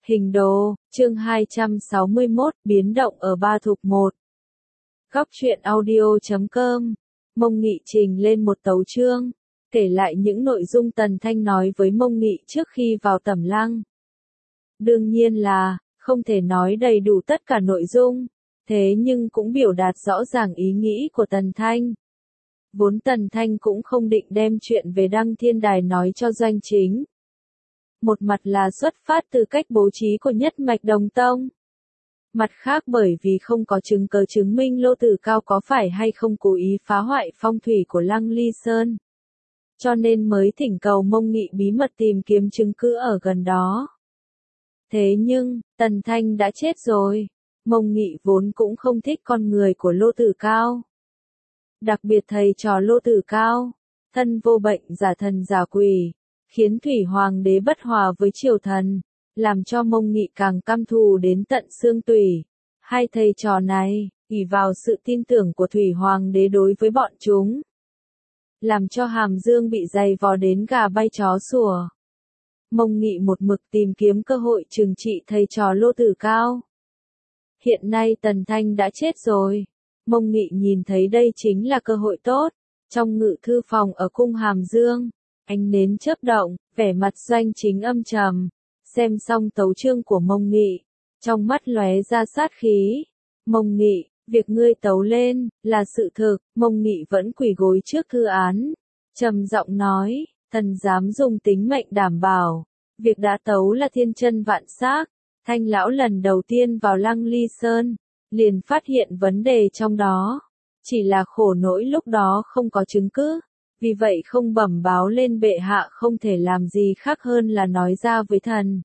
Hình đồ, chương 261, biến động ở Ba Thục 1. Góc truyện audio.com. Mông Nghị trình lên một tấu chương, kể lại những nội dung Tần Thanh nói với Mông Nghị trước khi vào Tẩm Lăng. Đương nhiên là, không thể nói đầy đủ tất cả nội dung, thế nhưng cũng biểu đạt rõ ràng ý nghĩ của Tần Thanh. Vốn Tần Thanh cũng không định đem chuyện về Đăng Thiên Đài nói cho Doanh Chính. Một mặt là xuất phát từ cách bố trí của Nhất Mạch Đồng Tông. Mặt khác bởi vì không có chứng cứ chứng minh Lô Tử Cao có phải hay không cố ý phá hoại phong thủy của Lăng Ly Sơn. Cho nên mới thỉnh cầu Mông Nghị bí mật tìm kiếm chứng cứ ở gần đó. Thế nhưng, Tần Thanh đã chết rồi. Mông Nghị vốn cũng không thích con người của Lô Tử Cao. Đặc biệt thầy trò Lô Tử Cao, thân vô bệnh giả thần giả quỷ, khiến Thủy Hoàng đế bất hòa với triều thần, làm cho Mông Nghị càng căm thù đến tận xương tủy. Hai thầy trò này, ỷ vào sự tin tưởng của Thủy Hoàng đế đối với bọn chúng, làm cho Hàm Dương bị dày vò đến gà bay chó sủa. Mông Nghị một mực tìm kiếm cơ hội trừng trị thầy trò Lô Tử Cao. Hiện nay Tần Thanh đã chết rồi. Mông Nghị nhìn thấy đây chính là cơ hội tốt. Trong ngự thư phòng ở cung Hàm Dương, ánh nến chớp động, vẻ mặt Doanh Chính âm trầm. Xem xong tấu chương của Mông Nghị, trong mắt lóe ra sát khí. Mông Nghị, việc ngươi tấu lên, là sự thực. Mông Nghị vẫn quỳ gối trước thư án, trầm giọng nói, thần dám dùng tính mệnh đảm bảo, việc đã tấu là thiên chân vạn xác. Thanh lão lần đầu tiên vào Lăng Ly Sơn, liền phát hiện vấn đề trong đó. Chỉ là khổ nỗi lúc đó không có chứng cứ, vì vậy không bẩm báo lên bệ hạ, không thể làm gì khác hơn là nói ra với thần.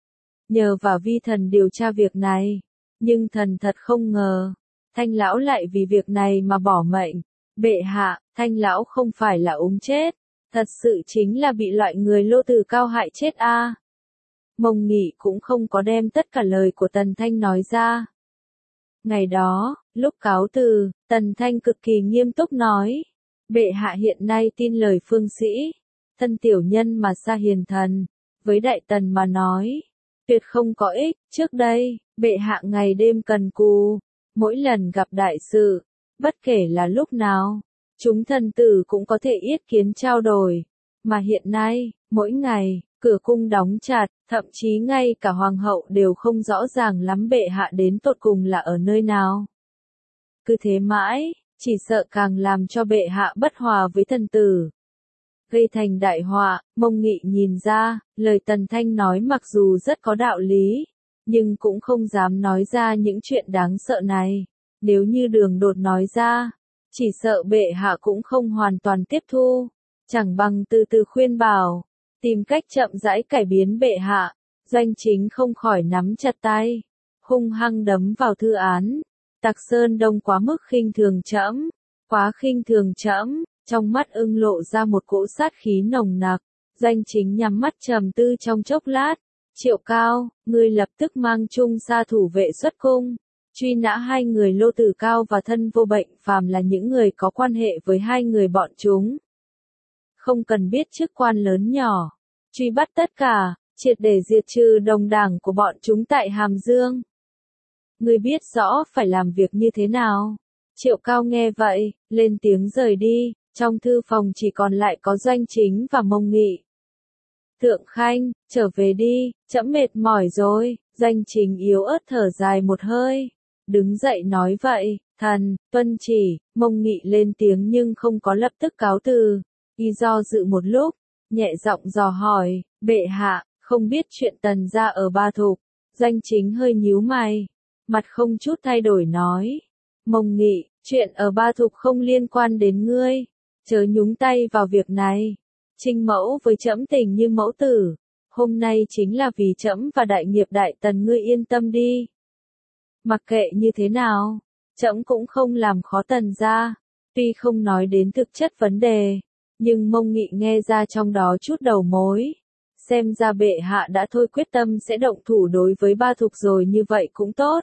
Nhờ vào vi thần điều tra việc này, nhưng thần thật không ngờ, Thanh lão lại vì việc này mà bỏ mệnh. Bệ hạ, Thanh lão không phải là ốm chết, thật sự chính là bị loại người Lô Tử Cao hại chết a. Mông Nghị cũng không có đem tất cả lời của Tần Thanh nói ra. Ngày đó, lúc cáo từ, Tần Thanh cực kỳ nghiêm túc nói, bệ hạ hiện nay tin lời phương sĩ, thân tiểu nhân mà xa hiền thần, với đại tần mà nói, tuyệt không có ích. Trước đây, bệ hạ ngày đêm cần cù, mỗi lần gặp đại sự, bất kể là lúc nào, chúng thần tử cũng có thể yết kiến trao đổi, mà hiện nay, mỗi ngày, cửa cung đóng chặt, thậm chí ngay cả hoàng hậu đều không rõ ràng lắm bệ hạ đến tột cùng là ở nơi nào. Cứ thế mãi, chỉ sợ càng làm cho bệ hạ bất hòa với thần tử, gây thành đại họa. Mông Nghị nhìn ra, lời Tần Thanh nói mặc dù rất có đạo lý, nhưng cũng không dám nói ra những chuyện đáng sợ này. Nếu như đường đột nói ra, chỉ sợ bệ hạ cũng không hoàn toàn tiếp thu, chẳng bằng từ từ khuyên bảo, tìm cách chậm rãi cải biến bệ hạ. Doanh Chính không khỏi nắm chặt tay, hung hăng đấm vào thư án. Tặc Sơn Đông quá mức khinh thường trẫm, quá khinh thường trẫm. Trong mắt ưng lộ ra một cỗ sát khí nồng nặc. Doanh Chính nhắm mắt trầm tư trong chốc lát. Triệu Cao, ngươi lập tức mang chung sa thủ vệ xuất cung, truy nã hai người Lô Tử Cao và thân vô bệnh, phàm là những người có quan hệ với hai người bọn chúng, không cần biết chức quan lớn nhỏ, truy bắt tất cả, triệt để diệt trừ đồng đảng của bọn chúng tại Hàm Dương. Ngươi biết rõ phải làm việc như thế nào? Triệu Cao nghe vậy, lên tiếng rời đi. Trong thư phòng chỉ còn lại có Doanh Chính và Mông Nghị. Thượng Khanh, trở về đi, trẫm mệt mỏi rồi. Doanh Chính yếu ớt thở dài một hơi, đứng dậy nói vậy, thần, tuân chỉ. Mông Nghị lên tiếng nhưng không có lập tức cáo từ. Y do dự một lúc, nhẹ giọng dò hỏi, bệ hạ, không biết chuyện Tần gia ở Ba Thục. Doanh Chính hơi nhíu mày, mặt không chút thay đổi nói, Mông Nghị, chuyện ở Ba Thục không liên quan đến ngươi, chớ nhúng tay vào việc này. Trinh mẫu với trẫm tình như mẫu tử, hôm nay chính là vì trẫm và đại nghiệp đại tần, ngươi yên tâm đi. Mặc kệ như thế nào, trẫm cũng không làm khó Tần gia. Tuy không nói đến thực chất vấn đề, nhưng Mông Nghị nghe ra trong đó chút đầu mối. Xem ra bệ hạ đã thôi quyết tâm sẽ động thủ đối với Ba Thục rồi, như vậy cũng tốt.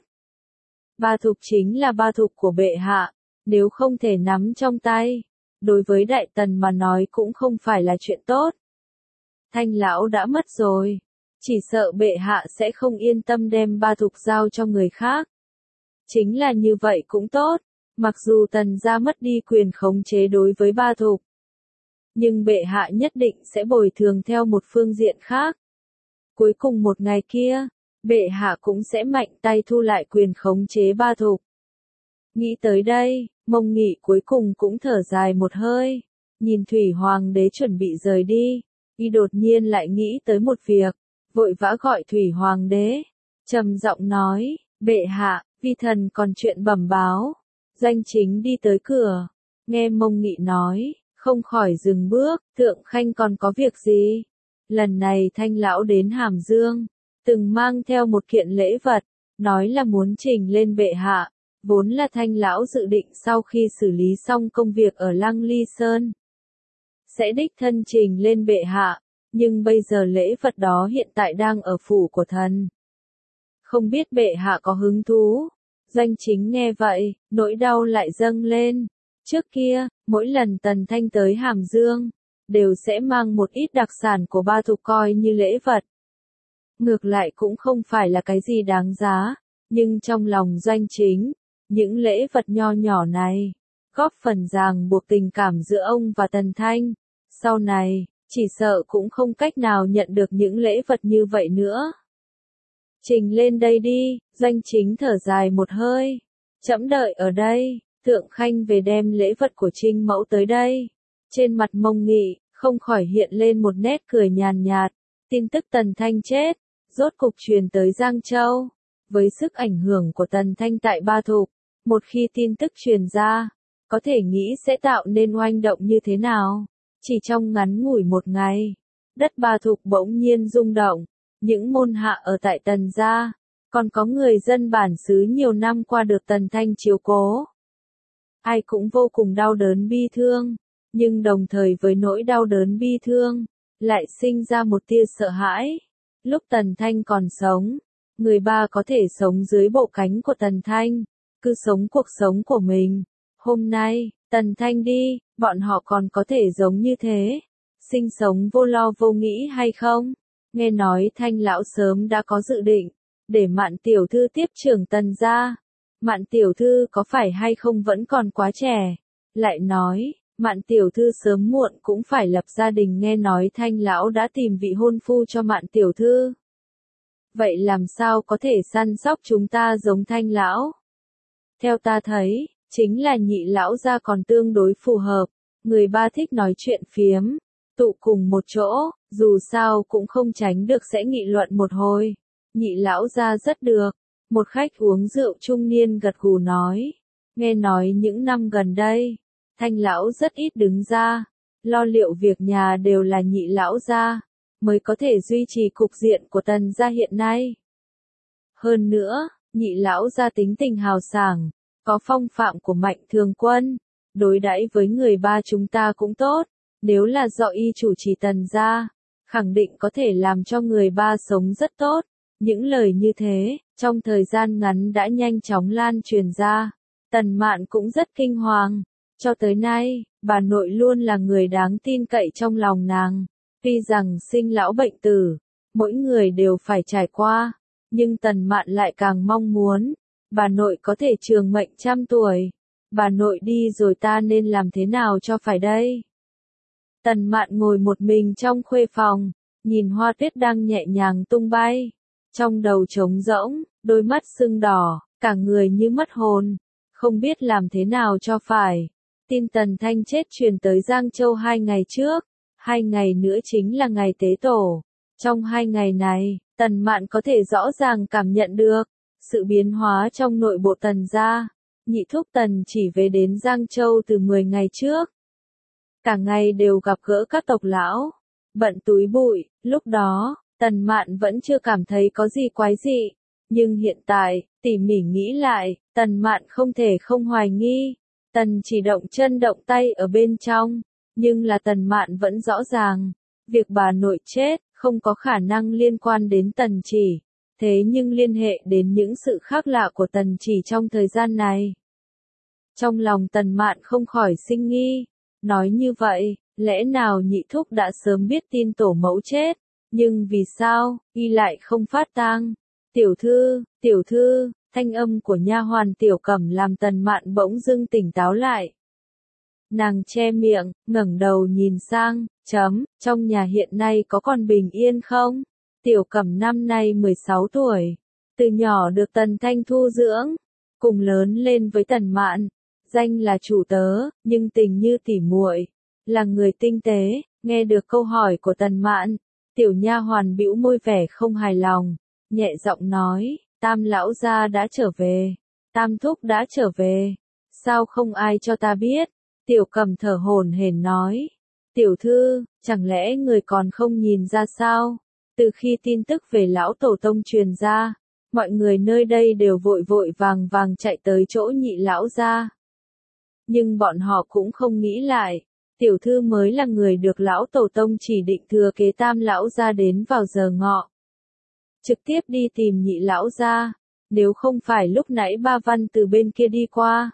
Ba Thục chính là Ba Thục của bệ hạ, nếu không thể nắm trong tay, đối với đại tần mà nói cũng không phải là chuyện tốt. Thanh lão đã mất rồi, chỉ sợ bệ hạ sẽ không yên tâm đem Ba Thục giao cho người khác. Chính là như vậy cũng tốt, mặc dù Tần gia mất đi quyền khống chế đối với Ba Thục, nhưng bệ hạ nhất định sẽ bồi thường theo một phương diện khác. Cuối cùng một ngày kia, bệ hạ cũng sẽ mạnh tay thu lại quyền khống chế Ba Thục. Nghĩ tới đây, Mông Nghị cuối cùng cũng thở dài một hơi, nhìn Thủy Hoàng đế chuẩn bị rời đi, y đột nhiên lại nghĩ tới một việc, vội vã gọi Thủy Hoàng đế, trầm giọng nói, bệ hạ, vi thần còn chuyện bẩm báo. Doanh Chính đi tới cửa, nghe Mông Nghị nói, không khỏi dừng bước, thượng khanh còn có việc gì? Lần này Thanh lão đến Hàm Dương, từng mang theo một kiện lễ vật, nói là muốn trình lên bệ hạ, vốn là Thanh lão dự định sau khi xử lý xong công việc ở Lăng Ly Sơn, sẽ đích thân trình lên bệ hạ, nhưng bây giờ lễ vật đó hiện tại đang ở phủ của thần. Không biết bệ hạ có hứng thú? Doanh Chính nghe vậy, nỗi đau lại dâng lên. Trước kia, mỗi lần Tần Thanh tới Hàm Dương, đều sẽ mang một ít đặc sản của Ba Thục coi như lễ vật. Ngược lại cũng không phải là cái gì đáng giá, nhưng trong lòng Doanh Chính, những lễ vật nho nhỏ này, góp phần ràng buộc tình cảm giữa ông và Tần Thanh. Sau này, chỉ sợ cũng không cách nào nhận được những lễ vật như vậy nữa. Trình lên đây đi, Doanh Chính thở dài một hơi. Trẫm đợi ở đây, thượng khanh về đem lễ vật của Trinh mẫu tới đây. Trên mặt Mông Nghị, không khỏi hiện lên một nét cười nhàn nhạt. Tin tức Tần Thanh chết, rốt cục truyền tới Giang Châu. Với sức ảnh hưởng của Tần Thanh tại Ba Thục, một khi tin tức truyền ra, có thể nghĩ sẽ tạo nên oanh động như thế nào. Chỉ trong ngắn ngủi một ngày, đất Ba Thục bỗng nhiên rung động. Những môn hạ ở tại Tần gia, còn có người dân bản xứ nhiều năm qua được Tần Thanh chiếu cố. Ai cũng vô cùng đau đớn bi thương, nhưng đồng thời với nỗi đau đớn bi thương, lại sinh ra một tia sợ hãi. Lúc Tần Thanh còn sống, người ba có thể sống dưới bộ cánh của Tần Thanh, cứ sống cuộc sống của mình. Hôm nay, Tần Thanh đi, bọn họ còn có thể giống như thế, sinh sống vô lo vô nghĩ hay không? Nghe nói Thanh lão sớm đã có dự định, để Mạn tiểu thư tiếp trưởng Tần gia. Mạn tiểu thư có phải hay không vẫn còn quá trẻ. Lại nói, Mạn tiểu thư sớm muộn cũng phải lập gia đình, nghe nói Thanh lão đã tìm vị hôn phu cho Mạn tiểu thư. Vậy làm sao có thể săn sóc chúng ta giống Thanh lão? Theo ta thấy, chính là Nhị lão gia còn tương đối phù hợp, người ba thích nói chuyện phiếm, tụ cùng một chỗ, dù sao cũng không tránh được sẽ nghị luận một hồi. Nhị lão gia rất được. Một khách uống rượu trung niên gật gù nói, nghe nói những năm gần đây, Thanh lão rất ít đứng ra, lo liệu việc nhà đều là Nhị lão gia, mới có thể duy trì cục diện của Tần gia hiện nay. Hơn nữa, Nhị lão gia tính tình hào sảng, có phong phạm của Mạnh Thường Quân, đối đãi với người ba chúng ta cũng tốt, nếu là do y chủ trì Tần gia, khẳng định có thể làm cho người ba sống rất tốt. Những lời như thế, trong thời gian ngắn đã nhanh chóng lan truyền ra. Tần Mạn cũng rất kinh hoàng. Cho tới nay, bà nội luôn là người đáng tin cậy trong lòng nàng. Tuy rằng sinh lão bệnh tử, mỗi người đều phải trải qua, nhưng Tần Mạn lại càng mong muốn, bà nội có thể trường mệnh 100 tuổi. Bà nội đi rồi ta nên làm thế nào cho phải đây? Tần Mạn ngồi một mình trong khuê phòng, nhìn hoa tuyết đang nhẹ nhàng tung bay. Trong đầu trống rỗng, đôi mắt sưng đỏ, cả người như mất hồn, không biết làm thế nào cho phải. Tin Tần Thanh chết truyền tới Giang Châu 2 ngày trước, 2 ngày nữa chính là ngày tế tổ. Trong 2 ngày này, Tần Mạn có thể rõ ràng cảm nhận được sự biến hóa trong nội bộ Tần gia. Nhị thúc Tần chỉ về đến Giang Châu từ 10 ngày trước. Cả ngày đều gặp gỡ các tộc lão, bận túi bụi, lúc đó, Tần Mạn vẫn chưa cảm thấy có gì quái dị, nhưng hiện tại, tỉ mỉ nghĩ lại, Tần Mạn không thể không hoài nghi. Tần chỉ động chân động tay ở bên trong, nhưng là Tần Mạn vẫn rõ ràng, việc bà nội chết, không có khả năng liên quan đến Tần chỉ, thế nhưng liên hệ đến những sự khác lạ của Tần chỉ trong thời gian này. Trong lòng Tần Mạn không khỏi sinh nghi, nói như vậy, lẽ nào nhị thúc đã sớm biết tin tổ mẫu chết? Nhưng vì sao, y lại không phát tang? Tiểu thư, thanh âm của nha hoàn Tiểu Cẩm làm Tần Mạn bỗng dưng tỉnh táo lại. Nàng che miệng, ngẩng đầu nhìn sang, trong nhà hiện nay có còn bình yên không? Tiểu Cẩm năm nay 16 tuổi, từ nhỏ được Tần Thanh thu dưỡng, cùng lớn lên với Tần Mạn, danh là chủ tớ, nhưng tình như tỉ muội, là người tinh tế. Nghe được câu hỏi của Tần Mạn, tiểu nha hoàn bĩu môi vẻ không hài lòng, nhẹ giọng nói, Tam lão gia đã trở về, Tam thúc đã trở về, sao không ai cho ta biết? Tiểu Cẩm thở hổn hển nói, tiểu thư, chẳng lẽ người còn không nhìn ra sao? Từ khi tin tức về lão tổ tông truyền ra, mọi người nơi đây đều vội vội vàng vàng chạy tới chỗ Nhị lão gia. Nhưng bọn họ cũng không nghĩ lại, tiểu thư mới là người được lão tổ tông chỉ định thừa kế Tam lão gia đến vào giờ ngọ. Trực tiếp đi tìm Nhị lão gia, nếu không phải lúc nãy Ba Văn từ bên kia đi qua,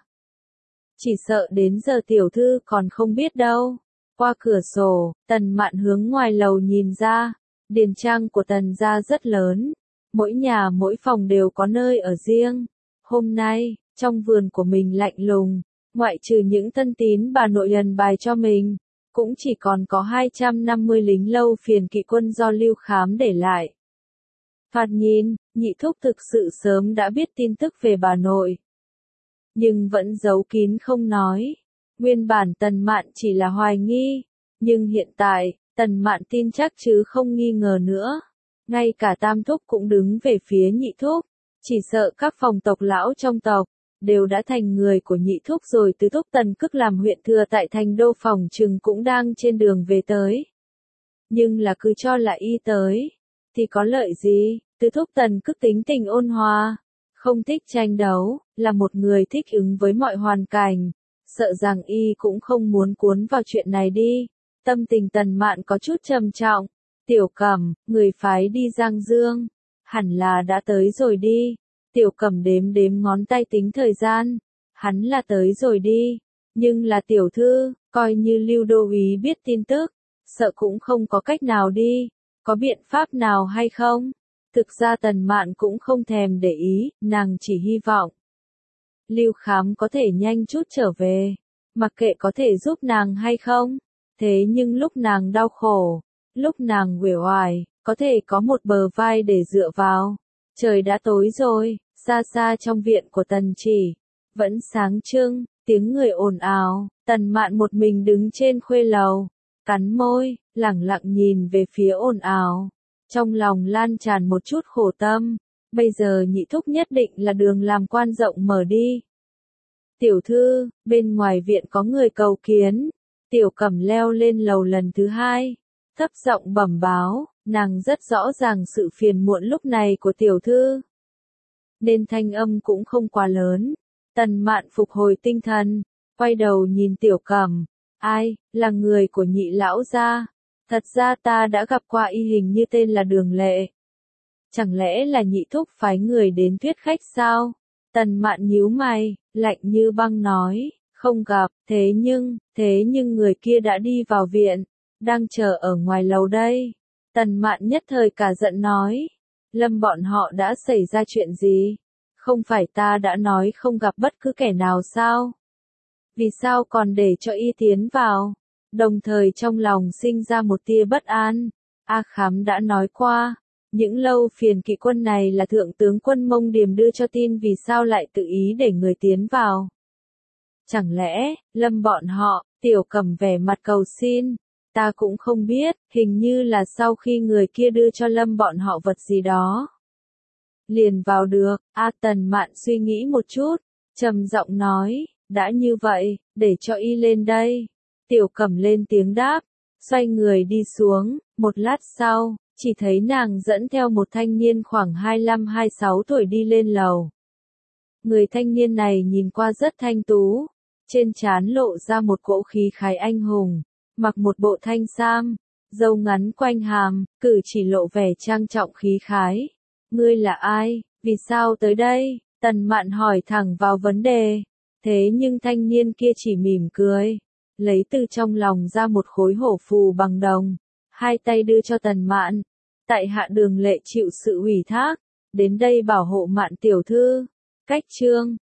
chỉ sợ đến giờ tiểu thư còn không biết đâu. Qua cửa sổ, Tần Mạn hướng ngoài lầu nhìn ra, điền trang của Tần gia rất lớn, mỗi nhà mỗi phòng đều có nơi ở riêng. Hôm nay, trong vườn của mình lạnh lùng, ngoại trừ những thân tín bà nội lần bài cho mình, cũng chỉ còn có 250 lính lâu phiền kỵ quân do Lưu Khám để lại. Thoạt nhìn, Nhị thúc thực sự sớm đã biết tin tức về bà nội, nhưng vẫn giấu kín không nói. Nguyên bản Tần Mạn chỉ là hoài nghi, nhưng hiện tại, Tần Mạn tin chắc chứ không nghi ngờ nữa. Ngay cả Tam thúc cũng đứng về phía Nhị thúc, chỉ sợ các phòng tộc lão trong tộc đều đã thành người của Nhị thúc rồi. Tứ thúc Tần Cức làm huyện thừa tại thành đô phòng chừng cũng đang trên đường về tới. Nhưng là cứ cho là y tới, thì có lợi gì? Tứ thúc Tần Cức tính tình ôn hòa, không thích tranh đấu, là một người thích ứng với mọi hoàn cảnh, sợ rằng y cũng không muốn cuốn vào chuyện này đi. Tâm tình Tần Mạn có chút trầm trọng. Tiểu Cẩm, người phái đi Giang Dương, hẳn là đã tới rồi đi. Tiểu Cẩm đếm đếm ngón tay tính thời gian, hắn là tới rồi đi, nhưng là tiểu thư, coi như Lưu đô úy biết tin tức, sợ cũng không có cách nào đi, có biện pháp nào hay không? Thực ra Tần Mạn cũng không thèm để ý, nàng chỉ hy vọng Lưu Khám có thể nhanh chút trở về, mặc kệ có thể giúp nàng hay không. Thế nhưng lúc nàng đau khổ, lúc nàng uể oải, có thể có một bờ vai để dựa vào. Trời đã tối rồi, xa xa trong viện của Tần Chỉ, vẫn sáng trưng, tiếng người ồn ào. Tần Mạn một mình đứng trên khuê lầu, cắn môi, lẳng lặng nhìn về phía ồn ào. Trong lòng lan tràn một chút khổ tâm, bây giờ Nhị thúc nhất định là đường làm quan rộng mở đi. Tiểu thư, bên ngoài viện có người cầu kiến. Tiểu Cẩm leo lên lầu lần thứ hai, thấp giọng bẩm báo, nàng rất rõ ràng sự phiền muộn lúc này của tiểu thư, nên thanh âm cũng không quá lớn. Tần Mạn phục hồi tinh thần, quay đầu nhìn Tiểu Cẩm, ai, là người của Nhị lão gia? Thật ra ta đã gặp qua y, hình như tên là Đường Lệ. Chẳng lẽ là Nhị thúc phái người đến thuyết khách sao? Tần Mạn nhíu mày, lạnh như băng nói, không gặp, thế nhưng người kia đã đi vào viện, đang chờ ở ngoài lầu đây. Tần Mạn nhất thời cả giận nói, Lâm bọn họ đã xảy ra chuyện gì? Không phải ta đã nói không gặp bất cứ kẻ nào sao? Vì sao còn để cho y tiến vào? Đồng thời trong lòng sinh ra một tia bất an. A Khám đã nói qua, những lâu phiền kỵ quân này là thượng tướng quân Mông Điềm đưa cho tin, vì sao lại tự ý để người tiến vào? Chẳng lẽ, Lâm bọn họ? Tiểu Cẩm vẻ mặt cầu xin, ta cũng không biết, hình như là sau khi người kia đưa cho Lâm bọn họ vật gì đó, liền vào được. Tần Mạn suy nghĩ một chút, trầm giọng nói, đã như vậy, để cho y lên đây. Tiểu Cẩm lên tiếng đáp, xoay người đi xuống. Một lát sau, chỉ thấy nàng dẫn theo một thanh niên khoảng 25-26 tuổi đi lên lầu. Người thanh niên này nhìn qua rất thanh tú, trên trán lộ ra một cỗ khí khái anh hùng, mặc một bộ thanh sam, râu ngắn quanh hàm, cử chỉ lộ vẻ trang trọng khí khái. Ngươi là ai, vì sao tới đây? Tần Mạn hỏi thẳng vào vấn đề. Thế nhưng thanh niên kia chỉ mỉm cười, lấy từ trong lòng ra một khối hổ phù bằng đồng, hai tay đưa cho Tần Mạn. tại hạ Đường Lệ chịu sự ủy thác, đến đây bảo hộ Mạn tiểu thư. Cách chương